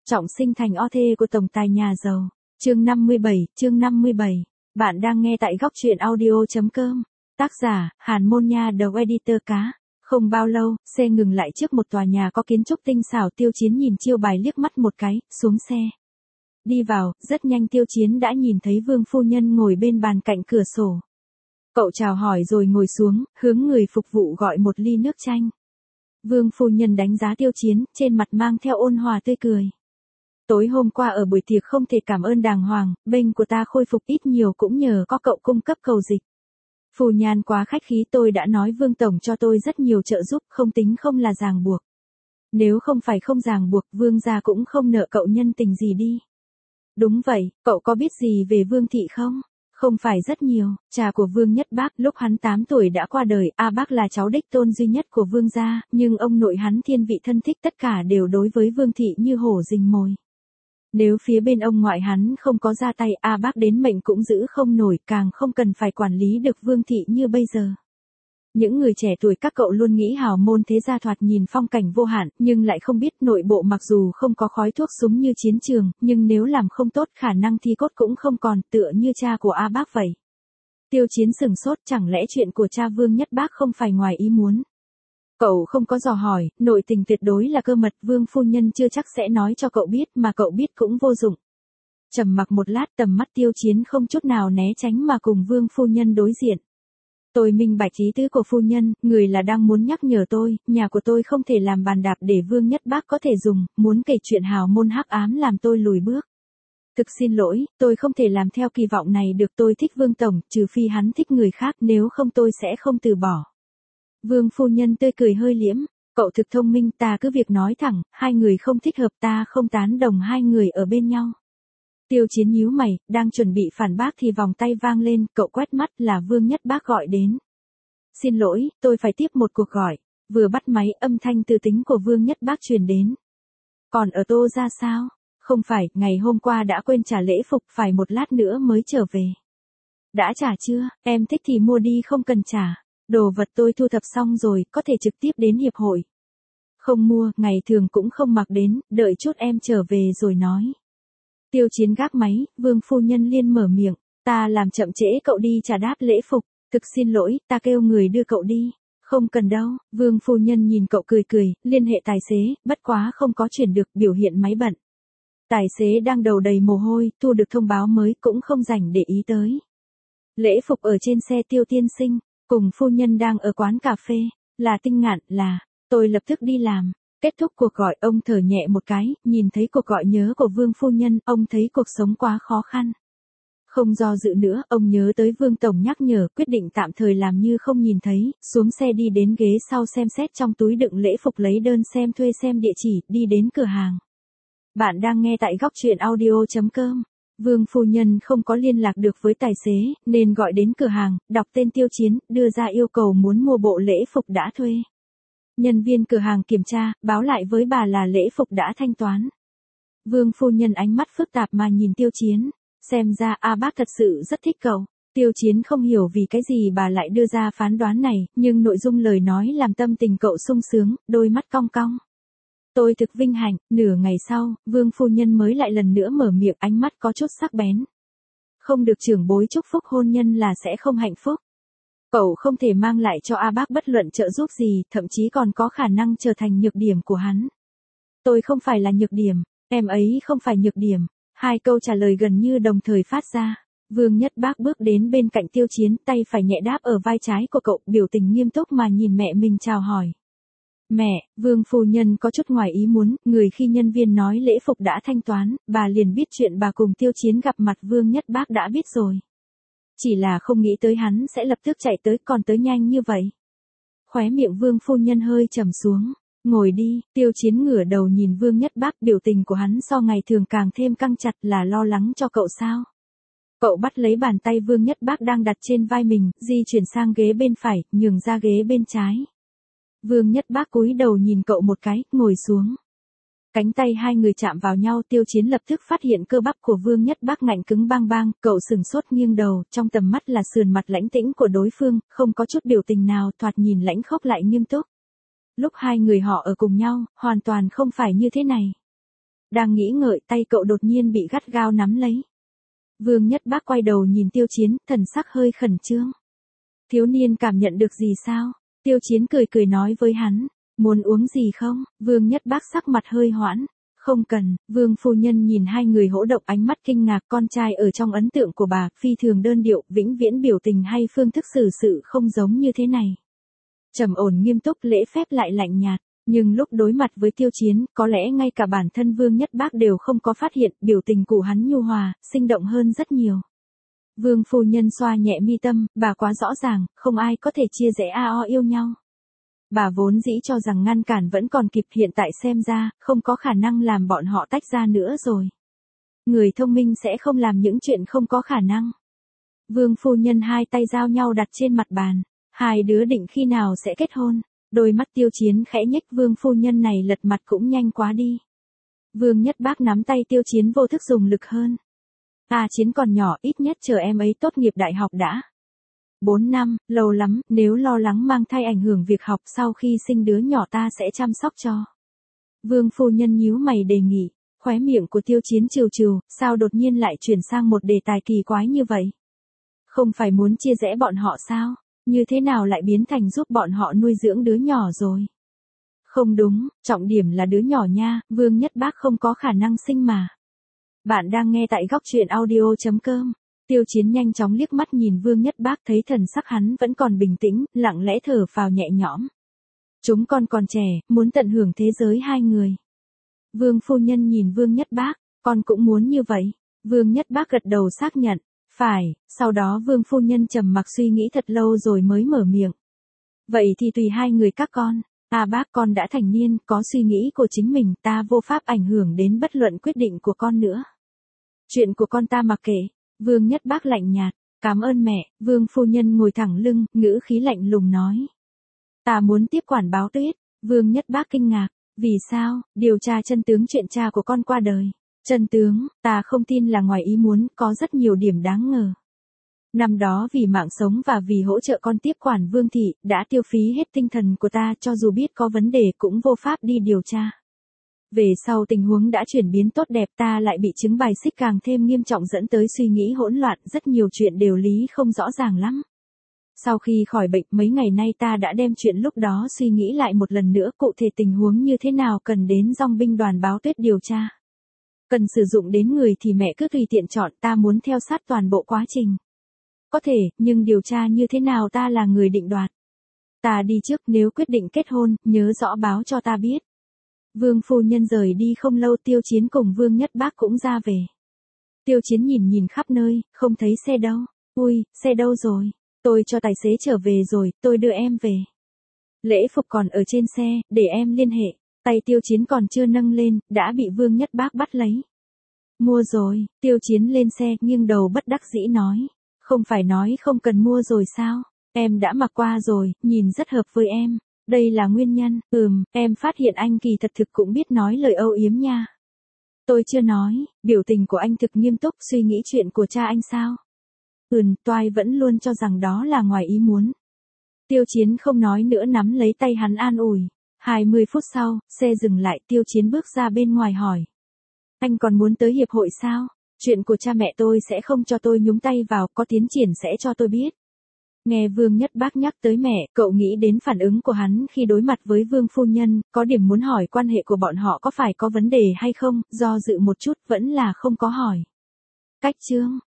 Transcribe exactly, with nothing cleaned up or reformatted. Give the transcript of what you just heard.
Trọng sinh thành o thê của tổng tài nhà giàu. Chương năm mươi bảy, chương năm mươi bảy. Bạn đang nghe tại góc truyện audio.com. Tác giả, Hàn Môn Nha đầu editor cá. Không bao lâu, xe ngừng lại trước một tòa nhà có kiến trúc tinh xảo. Tiêu Chiến nhìn chiêu bài liếc mắt một cái, xuống xe. Đi vào, rất nhanh Tiêu Chiến đã nhìn thấy Vương phu nhân ngồi bên bàn cạnh cửa sổ. Cậu chào hỏi rồi ngồi xuống, hướng người phục vụ gọi một ly nước chanh. Vương phu nhân đánh giá Tiêu Chiến, trên mặt mang theo ôn hòa tươi cười. Tối hôm qua ở buổi tiệc không thể cảm ơn đàng hoàng, bên của ta khôi phục ít nhiều cũng nhờ có cậu cung cấp cầu dịch. Phù Nhan quá khách khí, tôi đã nói Vương tổng cho tôi rất nhiều trợ giúp, không tính không là ràng buộc. Nếu không phải không ràng buộc, Vương gia cũng không nợ cậu nhân tình gì đi. Đúng vậy, cậu có biết gì về Vương thị không? Không phải rất nhiều, cha của Vương Nhất Bác lúc hắn tám tuổi đã qua đời, A Bác là cháu đích tôn duy nhất của Vương gia, nhưng ông nội hắn thiên vị thân thích tất cả đều đối với Vương thị như hổ rình mồi. Nếu phía bên ông ngoại hắn không có ra tay, A Bác đến mệnh cũng giữ không nổi, càng không cần phải quản lý được Vương thị như bây giờ. Những người trẻ tuổi các cậu luôn nghĩ hào môn thế gia thoạt nhìn phong cảnh vô hạn, nhưng lại không biết nội bộ mặc dù không có khói thuốc súng như chiến trường, nhưng nếu làm không tốt khả năng thi cốt cũng không còn, tựa như cha của A Bác vậy. Tiêu Chiến sửng sốt, chẳng lẽ chuyện của cha Vương Nhất Bác không phải ngoài ý muốn. Cậu không có dò hỏi, nội tình tuyệt đối là cơ mật, Vương phu nhân chưa chắc sẽ nói cho cậu biết, mà cậu biết cũng vô dụng. Trầm mặc một lát, tầm mắt Tiêu Chiến không chút nào né tránh mà cùng Vương phu nhân đối diện. Tôi minh bạch ý tứ của phu nhân, người là đang muốn nhắc nhở tôi, nhà của tôi không thể làm bàn đạp để Vương Nhất Bác có thể dùng, muốn kể chuyện hào môn hắc ám làm tôi lùi bước. Thực xin lỗi, tôi không thể làm theo kỳ vọng này được, tôi thích Vương tổng, trừ phi hắn thích người khác, nếu không tôi sẽ không từ bỏ. Vương phu nhân tươi cười hơi liễm, cậu thực thông minh, ta cứ việc nói thẳng, hai người không thích hợp, ta không tán đồng hai người ở bên nhau. Tiêu Chiến nhíu mày, đang chuẩn bị phản bác thì vòng tay vang lên, cậu quét mắt là Vương Nhất Bác gọi đến. Xin lỗi, tôi phải tiếp một cuộc gọi. Vừa bắt máy, âm thanh từ tính của Vương Nhất Bác truyền đến. Còn ở Tô ra sao? Không phải, ngày hôm qua đã quên trả lễ phục, phải một lát nữa mới trở về. Đã trả chưa? Em thích thì mua đi, không cần trả. Đồ vật tôi thu thập xong rồi, có thể trực tiếp đến hiệp hội. Không mua, ngày thường cũng không mặc đến, đợi chút em trở về rồi nói. Tiêu Chiến gác máy, Vương phu nhân liên mở miệng, ta làm chậm trễ cậu đi trả đáp lễ phục, thực xin lỗi, ta kêu người đưa cậu đi. Không cần đâu, Vương phu nhân nhìn cậu cười cười, liên hệ tài xế, bất quá không có chuyển được, biểu hiện máy bận. Tài xế đang đầu đầy mồ hôi, thu được thông báo mới cũng không rảnh để ý tới. Lễ phục ở trên xe Tiêu tiên sinh, cùng phu nhân đang ở quán cà phê, là Tinh Ngạn, là, tôi lập tức đi làm. Kết thúc cuộc gọi, ông thở nhẹ một cái, nhìn thấy cuộc gọi nhớ của Vương phu nhân, ông thấy cuộc sống quá khó khăn. Không do dự nữa, ông nhớ tới Vương tổng nhắc nhở, quyết định tạm thời làm như không nhìn thấy, xuống xe đi đến ghế sau xem xét trong túi đựng lễ phục, lấy đơn xem thuê, xem địa chỉ, đi đến cửa hàng. Bạn đang nghe tại góc truyện audio.com. Vương phu nhân không có liên lạc được với tài xế, nên gọi đến cửa hàng, đọc tên Tiêu Chiến, đưa ra yêu cầu muốn mua bộ lễ phục đã thuê. Nhân viên cửa hàng kiểm tra, báo lại với bà là lễ phục đã thanh toán. Vương phu nhân ánh mắt phức tạp mà nhìn Tiêu Chiến, xem ra A Bác thật sự rất thích cậu. Tiêu Chiến không hiểu vì cái gì bà lại đưa ra phán đoán này, nhưng nội dung lời nói làm tâm tình cậu sung sướng, đôi mắt cong cong. Tôi thực vinh hạnh, nửa ngày sau, Vương phu nhân mới lại lần nữa mở miệng, ánh mắt có chút sắc bén. Không được trưởng bối chúc phúc hôn nhân là sẽ không hạnh phúc. Cậu không thể mang lại cho A Bác bất luận trợ giúp gì, thậm chí còn có khả năng trở thành nhược điểm của hắn. Tôi không phải là nhược điểm, em ấy không phải nhược điểm. Hai câu trả lời gần như đồng thời phát ra. Vương Nhất Bác bước đến bên cạnh Tiêu Chiến, tay phải nhẹ đáp ở vai trái của cậu, biểu tình nghiêm túc mà nhìn mẹ mình chào hỏi. Mẹ, Vương phu nhân có chút ngoài ý muốn, người khi nhân viên nói lễ phục đã thanh toán, bà liền biết chuyện bà cùng Tiêu Chiến gặp mặt Vương Nhất Bác đã biết rồi. Chỉ là không nghĩ tới hắn sẽ lập tức chạy tới, còn tới nhanh như vậy. Khóe miệng Vương phu nhân hơi trầm xuống. Ngồi đi, Tiêu Chiến ngửa đầu nhìn Vương Nhất Bác, biểu tình của hắn so ngày thường càng thêm căng chặt, là lo lắng cho cậu sao? Cậu bắt lấy bàn tay Vương Nhất Bác đang đặt trên vai mình, di chuyển sang ghế bên phải, nhường ra ghế bên trái. Vương Nhất Bác cúi đầu nhìn cậu một cái, ngồi xuống. Cánh tay hai người chạm vào nhau, Tiêu Chiến lập tức phát hiện cơ bắp của Vương Nhất Bác ngạnh cứng bang bang, cậu sừng sốt nghiêng đầu, trong tầm mắt là sườn mặt lãnh tĩnh của đối phương, không có chút biểu tình nào, thoạt nhìn lãnh khốc lại nghiêm túc. Lúc hai người họ ở cùng nhau, hoàn toàn không phải như thế này. Đang nghĩ ngợi tay cậu đột nhiên bị gắt gao nắm lấy. Vương Nhất Bác quay đầu nhìn Tiêu Chiến, thần sắc hơi khẩn trương. Thiếu niên cảm nhận được gì sao? Tiêu Chiến cười cười nói với hắn, muốn uống gì không? Vương Nhất Bác sắc mặt hơi hoãn. Không cần. Vương phu nhân nhìn hai người hỗ động ánh mắt kinh ngạc, con trai ở trong ấn tượng của bà, phi thường đơn điệu, vĩnh viễn biểu tình hay phương thức xử sự không giống như thế này. Trầm ổn nghiêm túc, lễ phép lại lạnh nhạt, nhưng lúc đối mặt với Tiêu Chiến, có lẽ ngay cả bản thân Vương Nhất Bác đều không có phát hiện, biểu tình của hắn nhu hòa, sinh động hơn rất nhiều. Vương phu nhân xoa nhẹ mi tâm, bà quá rõ ràng, không ai có thể chia rẽ a o yêu nhau. Bà vốn dĩ cho rằng ngăn cản vẫn còn kịp, hiện tại xem ra, không có khả năng làm bọn họ tách ra nữa rồi. Người thông minh sẽ không làm những chuyện không có khả năng. Vương phu nhân hai tay giao nhau đặt trên mặt bàn. Hai đứa định khi nào sẽ kết hôn? Đôi mắt Tiêu Chiến khẽ nhếch, Vương phu nhân này lật mặt cũng nhanh quá đi. Vương Nhất Bác nắm tay Tiêu Chiến vô thức dùng lực hơn. À Chiến còn nhỏ, ít nhất chờ em ấy tốt nghiệp đại học đã. Bốn năm, lâu lắm, nếu lo lắng mang thai ảnh hưởng việc học, sau khi sinh đứa nhỏ ta sẽ chăm sóc cho. Vương phu nhân nhíu mày đề nghị, khóe miệng của Tiêu Chiến trừ trừ, sao đột nhiên lại chuyển sang một đề tài kỳ quái như vậy? Không phải muốn chia rẽ bọn họ sao? Như thế nào lại biến thành giúp bọn họ nuôi dưỡng đứa nhỏ rồi? Không đúng, trọng điểm là đứa nhỏ nha, Vương Nhất Bác không có khả năng sinh mà. Bạn đang nghe tại góc truyện audio chấm com. Tiêu Chiến nhanh chóng liếc mắt nhìn Vương Nhất Bác, thấy thần sắc hắn vẫn còn bình tĩnh, lặng lẽ thở phào nhẹ nhõm. Chúng con còn trẻ, muốn tận hưởng thế giới hai người. Vương phu nhân nhìn Vương Nhất Bác, con cũng muốn như vậy. Vương Nhất Bác gật đầu xác nhận, phải, sau đó Vương phu nhân trầm mặc suy nghĩ thật lâu rồi mới mở miệng. Vậy thì tùy hai người các con, à bác con đã thành niên, có suy nghĩ của chính mình, ta vô pháp ảnh hưởng đến bất luận quyết định của con nữa. Chuyện của con ta mặc kệ. Vương Nhất Bác lạnh nhạt, cảm ơn mẹ. Vương phu nhân ngồi thẳng lưng, ngữ khí lạnh lùng nói. Ta muốn tiếp quản Báo Tuyết. Vương Nhất Bác kinh ngạc, vì sao? Điều tra chân tướng chuyện cha của con qua đời. Chân tướng, ta không tin là ngoài ý muốn, có rất nhiều điểm đáng ngờ. Năm đó vì mạng sống và vì hỗ trợ con tiếp quản Vương thị, đã tiêu phí hết tinh thần của ta, cho dù biết có vấn đề cũng vô pháp đi điều tra. Về sau tình huống đã chuyển biến tốt đẹp, ta lại bị chứng bài xích càng thêm nghiêm trọng dẫn tới suy nghĩ hỗn loạn, rất nhiều chuyện đều lý không rõ ràng lắm. Sau khi khỏi bệnh mấy ngày nay ta đã đem chuyện lúc đó suy nghĩ lại một lần nữa, cụ thể tình huống như thế nào cần đến dong binh đoàn Báo Tuyết điều tra. Cần sử dụng đến người thì mẹ cứ tùy tiện chọn, ta muốn theo sát toàn bộ quá trình. Có thể, nhưng điều tra như thế nào ta là người định đoạt. Ta đi trước, nếu quyết định kết hôn, nhớ rõ báo cho ta biết. Vương phu nhân rời đi không lâu, Tiêu Chiến cùng Vương Nhất Bác cũng ra về. Tiêu Chiến nhìn nhìn khắp nơi, không thấy xe đâu. Ui, xe đâu rồi? Tôi cho tài xế trở về rồi, tôi đưa em về. Lễ phục còn ở trên xe, để em liên hệ. Tay Tiêu Chiến còn chưa nâng lên, đã bị Vương Nhất Bác bắt lấy. Mua rồi. Tiêu Chiến lên xe, nghiêng đầu bất đắc dĩ nói. Không phải nói không cần mua rồi sao? Em đã mặc qua rồi, nhìn rất hợp với em. Đây là nguyên nhân. Ừm, em phát hiện anh kỳ thật thực cũng biết nói lời âu yếm nha. Tôi chưa nói. Biểu tình của anh thực nghiêm túc, suy nghĩ chuyện của cha anh sao? Ừm, Toai vẫn luôn cho rằng đó là ngoài ý muốn. Tiêu Chiến không nói nữa, nắm lấy tay hắn an ủi. hai mươi phút sau, xe dừng lại, Tiêu Chiến bước ra bên ngoài hỏi. Anh còn muốn tới hiệp hội sao? Chuyện của cha mẹ tôi sẽ không cho tôi nhúng tay vào, có tiến triển sẽ cho tôi biết. Nghe Vương Nhất Bác nhắc tới mẹ, cậu nghĩ đến phản ứng của hắn khi đối mặt với Vương phu nhân, có điểm muốn hỏi quan hệ của bọn họ có phải có vấn đề hay không, do dự một chút vẫn là không có hỏi. Cách chương